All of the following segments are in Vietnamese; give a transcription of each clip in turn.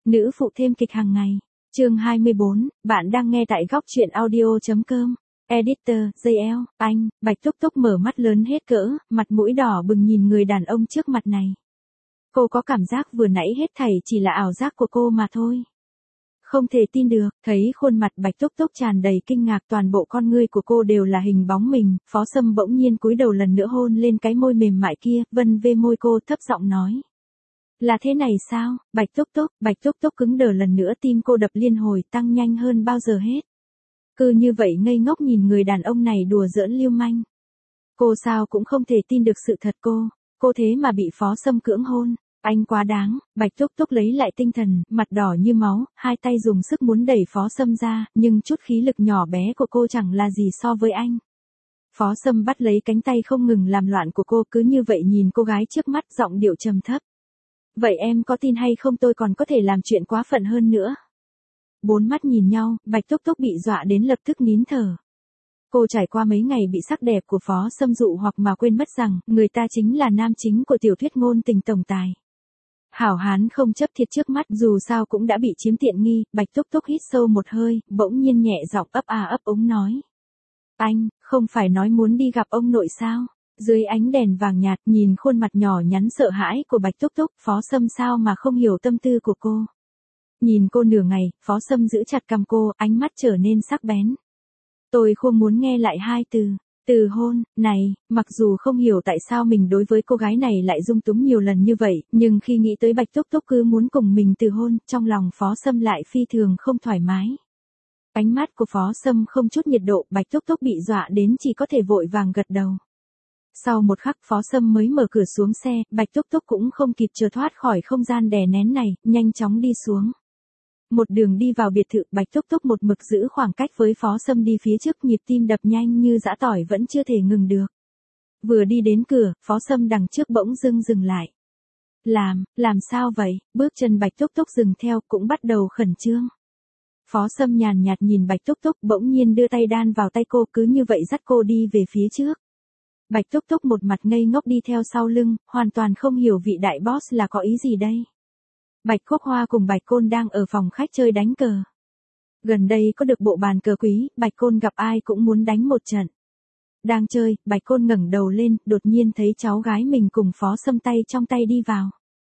Nữ phụ thêm kịch hàng ngày. Chương 24, bạn đang nghe tại góc truyện audio.com. Editor, JL, anh, Bạch Túc Túc mở mắt lớn hết cỡ, mặt mũi đỏ bừng nhìn người đàn ông trước mặt này. Cô có cảm giác vừa nãy hết thảy chỉ là ảo giác của cô mà thôi. Không thể tin được, thấy khuôn mặt Bạch Túc Túc tràn đầy kinh ngạc, toàn bộ con ngươi của cô đều là hình bóng mình, Phó Sâm bỗng nhiên cúi đầu lần nữa hôn lên cái môi mềm mại kia, vân vê môi cô thấp giọng nói. Là thế này sao, Bạch Túc Túc cứng đờ lần nữa, tim cô đập liên hồi tăng nhanh hơn bao giờ hết. Cứ như vậy ngây ngốc nhìn người đàn ông này đùa giỡn lưu manh. Cô sao cũng không thể tin được sự thật, cô thế mà bị Phó Sâm cưỡng hôn. Anh quá đáng. Bạch Túc Túc lấy lại tinh thần, mặt đỏ như máu, hai tay dùng sức muốn đẩy Phó Sâm ra, nhưng chút khí lực nhỏ bé của cô chẳng là gì so với anh. Phó Sâm bắt lấy cánh tay không ngừng làm loạn của cô, cứ như vậy nhìn cô gái trước mắt, giọng điệu trầm thấp. Vậy em có tin hay không tôi còn có thể làm chuyện quá phận hơn nữa? Bốn mắt nhìn nhau, Bạch Túc Túc bị dọa đến lập tức nín thở. Cô trải qua mấy ngày bị sắc đẹp của Phó Sâm dụ hoặc mà quên mất rằng, người ta chính là nam chính của tiểu thuyết ngôn tình tổng tài. Hảo hán không chấp thiệt trước mắt, dù sao cũng đã bị chiếm tiện nghi. Bạch Túc Túc hít sâu một hơi, bỗng nhiên nhẹ giọng ấp ấp úng nói. Anh, không phải nói muốn đi gặp ông nội sao? Dưới ánh đèn vàng nhạt, nhìn khuôn mặt nhỏ nhắn sợ hãi của Bạch Túc Túc, Phó Sâm sao mà không hiểu tâm tư của cô. Nhìn cô nửa ngày, Phó Sâm giữ chặt cằm cô, ánh mắt trở nên sắc bén. Tôi không muốn nghe lại hai từ hôn, này, mặc dù không hiểu tại sao mình đối với cô gái này lại dung túng nhiều lần như vậy, nhưng khi nghĩ tới Bạch Túc Túc cứ muốn cùng mình từ hôn, trong lòng Phó Sâm lại phi thường không thoải mái. Ánh mắt của Phó Sâm không chút nhiệt độ, Bạch Túc Túc bị dọa đến chỉ có thể vội vàng gật đầu. Sau một khắc Phó Sâm mới mở cửa xuống xe, Bạch Túc Túc cũng không kịp chờ thoát khỏi không gian đè nén này, nhanh chóng đi xuống. Một đường đi vào biệt thự, Bạch Túc Túc một mực giữ khoảng cách với Phó Sâm đi phía trước, nhịp tim đập nhanh như giã tỏi vẫn chưa thể ngừng được. Vừa đi đến cửa, Phó Sâm đằng trước bỗng dừng lại. Làm sao vậy? Bước chân Bạch Túc Túc dừng theo, cũng bắt đầu khẩn trương. Phó Sâm nhàn nhạt nhìn Bạch Túc Túc, bỗng nhiên đưa tay đan vào tay cô, cứ như vậy dắt cô đi về phía trước. Bạch Túc Túc một mặt ngây ngốc đi theo sau lưng, hoàn toàn không hiểu vị đại boss là có ý gì đây. Bạch Quốc Hoa cùng Bạch Côn đang ở phòng khách chơi đánh cờ. Gần đây có được bộ bàn cờ quý, Bạch Côn gặp ai cũng muốn đánh một trận. Đang chơi, Bạch Côn ngẩng đầu lên, đột nhiên thấy cháu gái mình cùng Phó Sâm tay trong tay đi vào.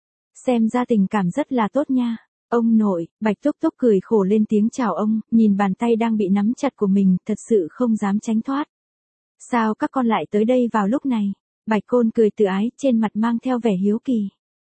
Xem ra tình cảm rất là tốt nha. Ông nội, Bạch Túc Túc cười khổ lên tiếng chào ông, nhìn bàn tay đang bị nắm chặt của mình, thật sự không dám tránh thoát. Sao các con lại tới đây vào lúc này? Bạch Côn cười tự ái, trên mặt mang theo vẻ hiếu kỳ.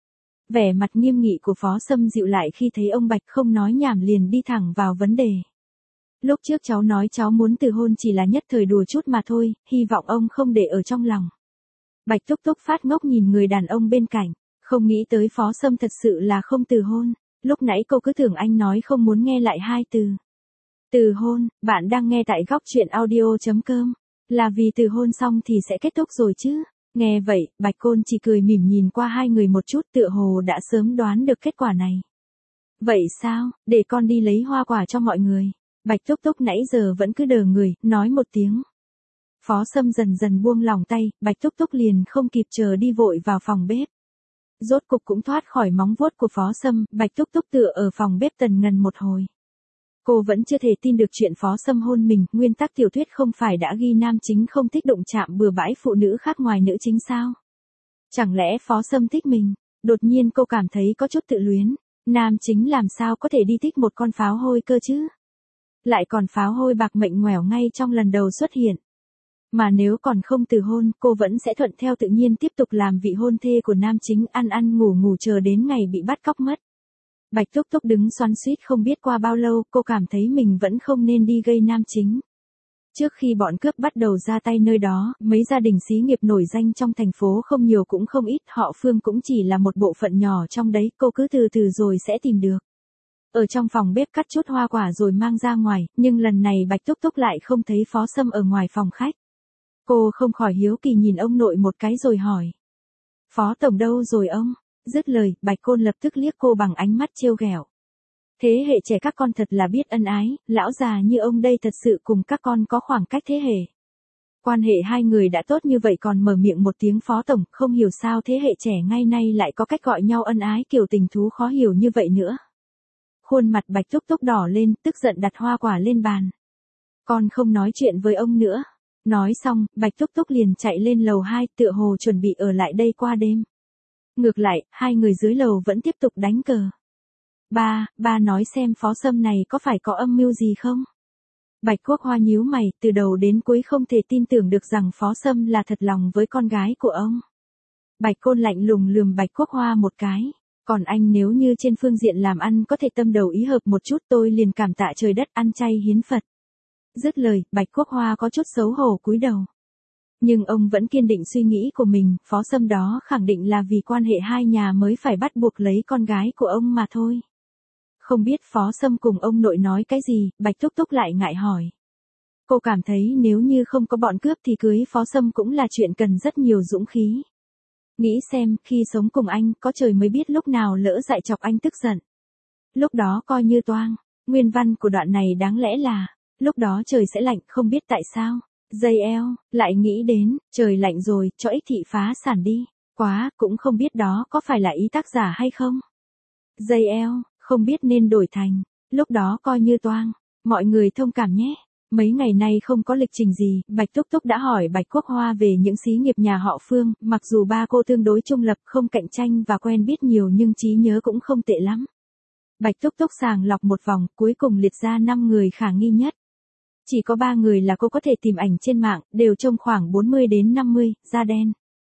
Vẻ mặt nghiêm nghị của Phó Sâm dịu lại khi thấy ông Bạch không nói nhảm liền đi thẳng vào vấn đề. Lúc trước cháu nói cháu muốn từ hôn chỉ là nhất thời đùa chút mà thôi, hy vọng ông không để ở trong lòng. Bạch Túc Túc phát ngốc nhìn người đàn ông bên cạnh, không nghĩ tới Phó Sâm thật sự là không từ hôn. Lúc nãy cô cứ tưởng anh nói không muốn nghe lại hai từ. Từ hôn, bạn đang nghe tại góc truyện audio.com. Là vì từ hôn xong thì sẽ kết thúc rồi chứ? Nghe vậy, Bạch Côn chỉ cười mỉm nhìn qua hai người một chút, tựa hồ đã sớm đoán được kết quả này. Vậy sao, để con đi lấy hoa quả cho mọi người. Bạch Túc Túc nãy giờ vẫn cứ đờ người, nói một tiếng. Phó Sâm dần dần buông lỏng tay, Bạch Túc Túc liền không kịp chờ đi vội vào phòng bếp. Rốt cục cũng thoát khỏi móng vuốt của Phó Sâm, Bạch Túc Túc tựa ở phòng bếp tần ngần một hồi. Cô vẫn chưa thể tin được chuyện Phó Sâm hôn mình, nguyên tắc tiểu thuyết không phải đã ghi nam chính không thích đụng chạm bừa bãi phụ nữ khác ngoài nữ chính sao? Chẳng lẽ Phó Sâm thích mình? Đột nhiên cô cảm thấy có chút tự luyến, nam chính làm sao có thể đi thích một con pháo hôi cơ chứ? Lại còn pháo hôi bạc mệnh ngoẻo ngay trong lần đầu xuất hiện. Mà nếu còn không từ hôn, cô vẫn sẽ thuận theo tự nhiên tiếp tục làm vị hôn thê của nam chính, ăn ngủ chờ đến ngày bị bắt cóc mất. Bạch Túc Túc đứng xoắn xuýt không biết qua bao lâu, cô cảm thấy mình vẫn không nên đi gây nam chính. Trước khi bọn cướp bắt đầu ra tay nơi đó, mấy gia đình xí nghiệp nổi danh trong thành phố không nhiều cũng không ít, họ Phương cũng chỉ là một bộ phận nhỏ trong đấy, cô cứ từ từ rồi sẽ tìm được. Ở trong phòng bếp cắt chút hoa quả rồi mang ra ngoài, nhưng lần này Bạch Túc Túc lại không thấy Phó Sâm ở ngoài phòng khách. Cô không khỏi hiếu kỳ nhìn ông nội một cái rồi hỏi. Phó Tổng đâu rồi ông? Dứt lời, Bạch Côn lập tức liếc cô bằng ánh mắt trêu ghẹo. Thế hệ trẻ các con thật là biết ân ái, lão già như ông đây thật sự cùng các con có khoảng cách thế hệ. Quan hệ hai người đã tốt như vậy còn mở miệng một tiếng Phó Tổng, không hiểu sao thế hệ trẻ ngay nay lại có cách gọi nhau ân ái kiểu tình thú khó hiểu như vậy nữa. Khuôn mặt Bạch Túc Túc đỏ lên, tức giận đặt hoa quả lên bàn. Con không nói chuyện với ông nữa. Nói xong, Bạch Túc Túc liền chạy lên lầu 2, tựa hồ chuẩn bị ở lại đây qua đêm. Ngược lại, hai người dưới lầu vẫn tiếp tục đánh cờ. Ba nói xem Phó Sâm này có phải có âm mưu gì không? Bạch Quốc Hoa nhíu mày, từ đầu đến cuối không thể tin tưởng được rằng Phó Sâm là thật lòng với con gái của ông. Bạch Côn lạnh lùng lườm Bạch Quốc Hoa một cái. Còn anh nếu như trên phương diện làm ăn có thể tâm đầu ý hợp một chút tôi liền cảm tạ trời đất ăn chay hiến Phật. Dứt lời, Bạch Quốc Hoa có chút xấu hổ cúi đầu. Nhưng ông vẫn kiên định suy nghĩ của mình, Phó Sâm đó khẳng định là vì quan hệ hai nhà mới phải bắt buộc lấy con gái của ông mà thôi. Không biết Phó Sâm cùng ông nội nói cái gì, Bạch Túc Túc lại ngại hỏi. Cô cảm thấy nếu như không có bọn cướp thì cưới Phó Sâm cũng là chuyện cần rất nhiều dũng khí. Nghĩ xem, khi sống cùng anh, có trời mới biết lúc nào lỡ dại chọc anh tức giận. Lúc đó coi như toang. Nguyên văn của đoạn này đáng lẽ là, lúc đó trời sẽ lạnh, không biết tại sao. Dây eo, lại nghĩ đến, trời lạnh rồi, cho ích thị phá sản đi. Quá, cũng không biết đó có phải là ý tác giả hay không. Dây eo, không biết nên đổi thành, lúc đó coi như toang. Mọi người thông cảm nhé. Mấy ngày nay không có lịch trình gì, Bạch Túc Túc đã hỏi Bạch Quốc Hoa về những xí nghiệp nhà họ Phương, mặc dù ba cô tương đối trung lập không cạnh tranh và quen biết nhiều nhưng trí nhớ cũng không tệ lắm. Bạch Túc Túc sàng lọc một vòng, cuối cùng liệt ra 5 người khả nghi nhất. Chỉ có 3 người là cô có thể tìm ảnh trên mạng, đều trông khoảng 40 đến 50, da đen.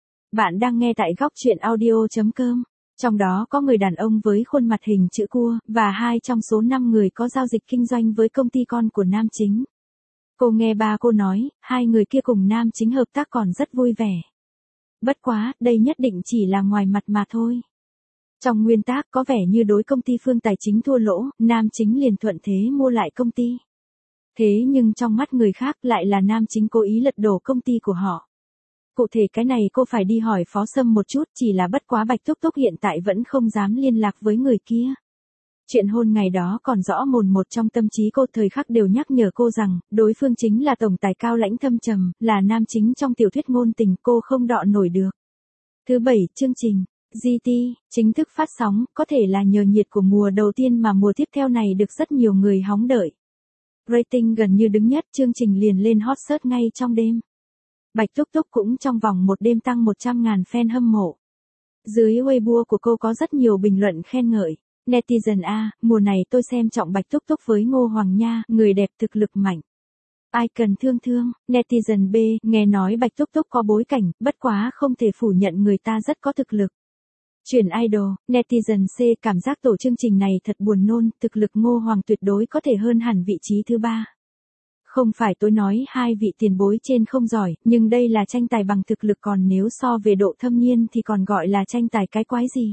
Bạn đang nghe tại góc truyện audio.com. Trong đó có người đàn ông với khuôn mặt hình chữ cua, và 2 trong số 5 người có giao dịch kinh doanh với công ty con của nam chính. Cô nghe ba cô nói, 2 người kia cùng nam chính hợp tác còn rất vui vẻ. Bất quá, đây nhất định chỉ là ngoài mặt mà thôi. Trong nguyên tác có vẻ như đối công ty Phương Tài Chính thua lỗ, nam chính liền thuận thế mua lại công ty. Thế nhưng trong mắt người khác lại là nam chính cố ý lật đổ công ty của họ. Cụ thể cái này cô phải đi hỏi Phó Sâm một chút, chỉ là bất quá Bạch Túc Túc hiện tại vẫn không dám liên lạc với người kia. Chuyện hôn ngày đó còn rõ mồn một trong tâm trí cô, thời khắc đều nhắc nhở cô rằng, đối phương chính là tổng tài cao lãnh thâm trầm, là nam chính trong tiểu thuyết ngôn tình cô không đọ nổi được. Thứ 7, chương trình GT chính thức phát sóng, có thể là nhờ nhiệt của mùa đầu tiên mà mùa tiếp theo này được rất nhiều người hóng đợi. Rating gần như đứng nhất, chương trình liền lên hot search ngay trong đêm. Bạch Túc Túc cũng trong vòng một đêm tăng 100.000 fan hâm mộ. Dưới Weibo của cô có rất nhiều bình luận khen ngợi. Netizen A, mùa này tôi xem trọng Bạch Túc Túc với Ngô Hoàng Nha, người đẹp thực lực mạnh. Ai cần thương thương. Netizen B, nghe nói Bạch Túc Túc có bối cảnh, bất quá không thể phủ nhận người ta rất có thực lực. Chuyển idol, Netizen C, cảm giác tổ chương trình này thật buồn nôn, thực lực Ngô Hoàng tuyệt đối có thể hơn hẳn vị trí thứ 3. Không phải tôi nói hai vị tiền bối trên không giỏi, nhưng đây là tranh tài bằng thực lực, còn nếu so về độ thâm niên thì còn gọi là tranh tài cái quái gì.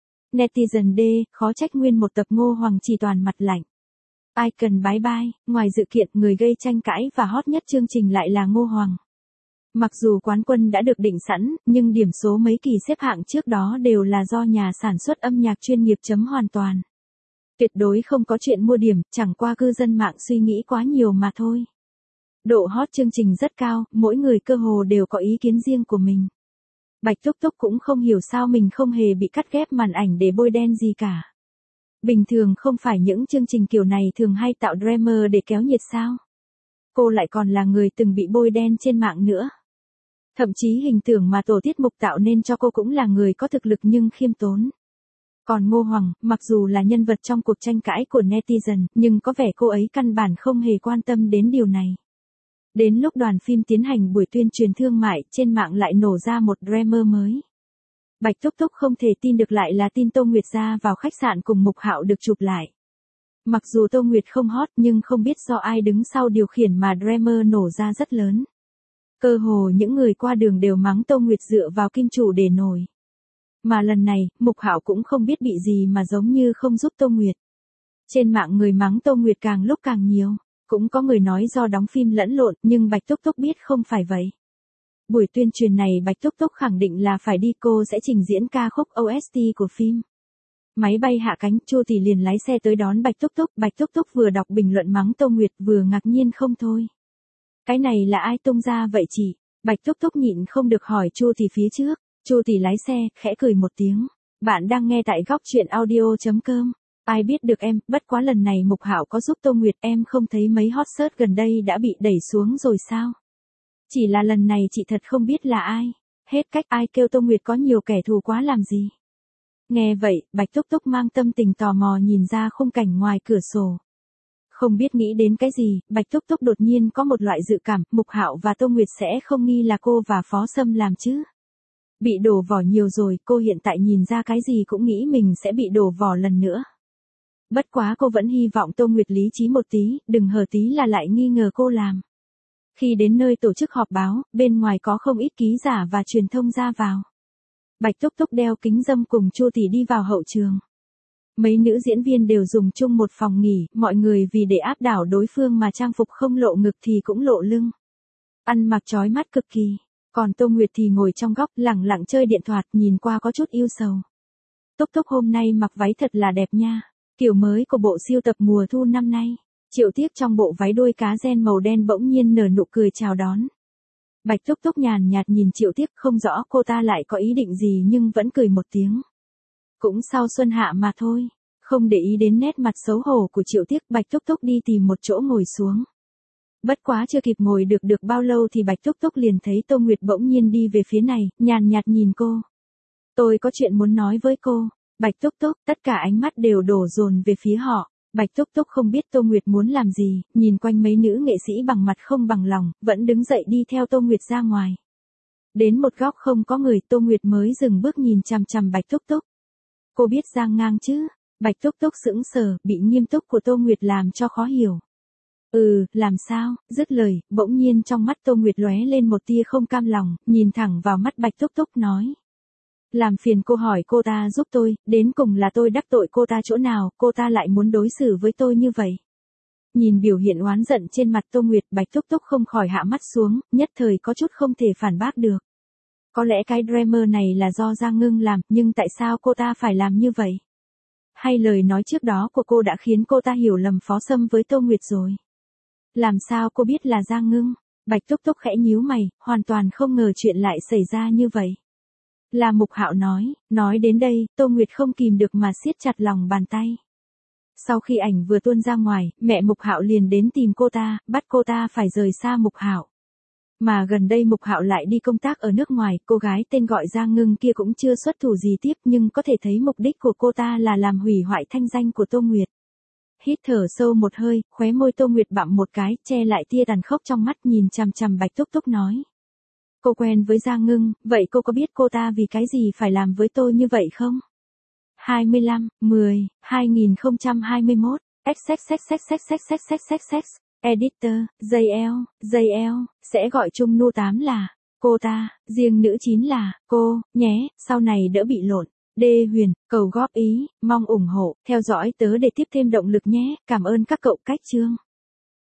Netizen D, khó trách nguyên một tập Ngô Hoàng chỉ toàn mặt lạnh. Ai cần bái bai, ngoài dự kiện người gây tranh cãi và hot nhất chương trình lại là Ngô Hoàng. Mặc dù quán quân đã được định sẵn, nhưng điểm số mấy kỳ xếp hạng trước đó đều là do nhà sản xuất âm nhạc chuyên nghiệp chấm hoàn toàn. Tuyệt đối không có chuyện mua điểm, chẳng qua cư dân mạng suy nghĩ quá nhiều mà thôi. Độ hot chương trình rất cao, mỗi người cơ hồ đều có ý kiến riêng của mình. Bạch Túc Túc cũng không hiểu sao mình không hề bị cắt ghép màn ảnh để bôi đen gì cả. Bình thường không phải những chương trình kiểu này thường hay tạo drama để kéo nhiệt sao? Cô lại còn là người từng bị bôi đen trên mạng nữa. Thậm chí hình tượng mà tổ tiết mục tạo nên cho cô cũng là người có thực lực nhưng khiêm tốn. Còn Ngô Hoàng, mặc dù là nhân vật trong cuộc tranh cãi của netizen, nhưng có vẻ cô ấy căn bản không hề quan tâm đến điều này. Đến lúc đoàn phim tiến hành buổi tuyên truyền thương mại, trên mạng lại nổ ra một drama mới. Bạch Túc Túc không thể tin được lại là tin Tô Nguyệt ra vào khách sạn cùng Mục Hạo được chụp lại. Mặc dù Tô Nguyệt không hot nhưng không biết do ai đứng sau điều khiển mà drama nổ ra rất lớn. Cơ hồ những người qua đường đều mắng Tô Nguyệt dựa vào kim chủ để nổi. Mà lần này, Mục Hạo cũng không biết bị gì mà giống như không giúp Tô Nguyệt. Trên mạng người mắng Tô Nguyệt càng lúc càng nhiều. Cũng có người nói do đóng phim lẫn lộn, nhưng Bạch Túc Túc biết không phải vậy. Buổi tuyên truyền này Bạch Túc Túc khẳng định là phải đi, cô sẽ trình diễn ca khúc OST của phim. Máy bay hạ cánh, Chu Tỷ liền lái xe tới đón Bạch Túc Túc. Bạch Túc Túc vừa đọc bình luận mắng Tô Nguyệt vừa ngạc nhiên không thôi. Cái này là ai tung ra vậy chị? Bạch Túc Túc nhịn không được hỏi Chu Tỷ phía trước. Chu Tỷ lái xe, khẽ cười một tiếng. Bạn đang nghe tại góc truyện audio.com. Ai biết được em, bất quá lần này Mục Hạo có giúp Tô Nguyệt, em không thấy mấy hot search gần đây đã bị đẩy xuống rồi sao? Chỉ là lần này chị thật không biết là ai. Hết cách, ai kêu Tô Nguyệt có nhiều kẻ thù quá làm gì. Nghe vậy, Bạch Túc Túc mang tâm tình tò mò nhìn ra khung cảnh ngoài cửa sổ. Không biết nghĩ đến cái gì, Bạch Túc Túc đột nhiên có một loại dự cảm, Mục Hạo và Tô Nguyệt sẽ không nghi là cô và Phó Sâm làm chứ. Bị đổ vỏ nhiều rồi, cô hiện tại nhìn ra cái gì cũng nghĩ mình sẽ bị đổ vỏ lần nữa. Bất quá cô vẫn hy vọng Tô Nguyệt lý trí một tí, đừng hờ tí là lại nghi ngờ cô làm. Khi đến nơi tổ chức họp báo, bên ngoài có không ít ký giả và truyền thông ra vào. Bạch Túc Túc đeo kính râm cùng Chu Tỷ đi vào hậu trường. Mấy nữ diễn viên đều dùng chung một phòng nghỉ, mọi người vì để áp đảo đối phương mà trang phục không lộ ngực thì cũng lộ lưng. Ăn mặc chói mắt cực kỳ. Còn Tô Nguyệt thì ngồi trong góc lẳng lặng chơi điện thoại, nhìn qua có chút yêu sầu. Túc Túc hôm nay mặc váy thật là đẹp nha. Kiểu mới của bộ siêu tập mùa thu năm nay. Triệu Tiếc trong bộ váy đuôi cá ren màu đen bỗng nhiên nở nụ cười chào đón. Bạch Túc Túc nhàn nhạt nhìn Triệu Tiếc, không rõ cô ta lại có ý định gì nhưng vẫn cười một tiếng. Cũng sau xuân hạ mà thôi. Không để ý đến nét mặt xấu hổ của Triệu Tiếc, Bạch Túc Túc đi tìm một chỗ ngồi xuống. Bất quá chưa kịp ngồi được bao lâu thì Bạch Túc Túc liền thấy Tô Nguyệt bỗng nhiên đi về phía này, nhàn nhạt nhìn cô. Tôi có chuyện muốn nói với cô. Bạch Túc Túc, tất cả ánh mắt đều đổ dồn về phía họ. Bạch Túc Túc không biết Tô Nguyệt muốn làm gì, nhìn quanh mấy nữ nghệ sĩ bằng mặt không bằng lòng, vẫn đứng dậy đi theo Tô Nguyệt ra ngoài. Đến một góc không có người, Tô Nguyệt mới dừng bước nhìn chằm chằm Bạch Túc Túc. Cô biết Giang Ngang chứ? Bạch Túc Túc sững sờ, bị nghiêm túc của Tô Nguyệt làm cho khó hiểu. Làm sao? Dứt lời, bỗng nhiên trong mắt Tô Nguyệt lóe lên một tia không cam lòng, nhìn thẳng vào mắt Bạch Túc Túc nói. Làm phiền cô hỏi cô ta giúp tôi, đến cùng là tôi đắc tội cô ta chỗ nào, cô ta lại muốn đối xử với tôi như vậy. Nhìn biểu hiện oán giận trên mặt Tô Nguyệt, Bạch Túc Túc không khỏi hạ mắt xuống, nhất thời có chút không thể phản bác được. Có lẽ cái drama này là do Giang Ngưng làm, nhưng tại sao cô ta phải làm như vậy? Hay lời nói trước đó của cô đã khiến cô ta hiểu lầm Phó Sâm với Tô Nguyệt rồi? Làm sao cô biết là Giang Ngưng? Bạch Túc Túc khẽ nhíu mày, hoàn toàn không ngờ chuyện lại xảy ra như vậy. Là Mục Hạo nói đến đây, Tô Nguyệt không kìm được mà siết chặt lòng bàn tay. Sau khi ảnh vừa tuôn ra ngoài, mẹ Mục Hạo liền đến tìm cô ta, bắt cô ta phải rời xa Mục Hạo. Mà gần đây Mục Hạo lại đi công tác ở nước ngoài, cô gái tên gọi Giang Ngưng kia cũng chưa xuất thủ gì tiếp, nhưng có thể thấy mục đích của cô ta là làm hủy hoại thanh danh của Tô Nguyệt. Hít thở sâu một hơi, khóe môi Tô Nguyệt bặm một cái, che lại tia tàn khốc trong mắt, nhìn chằm chằm Bạch Túc Túc nói. Cô quen với Giang Ngưng, vậy cô có biết cô ta vì cái gì phải làm với tôi như vậy không? 25/10/2021 XXXXXXXXXX Editor, JL, sẽ gọi chung nu 8 là cô ta, riêng nữ 9 là cô, nhé, sau này đỡ bị lộn. Đê Huyền, cầu góp ý, mong ủng hộ, theo dõi tớ để tiếp thêm động lực nhé, cảm ơn các cậu cách chương.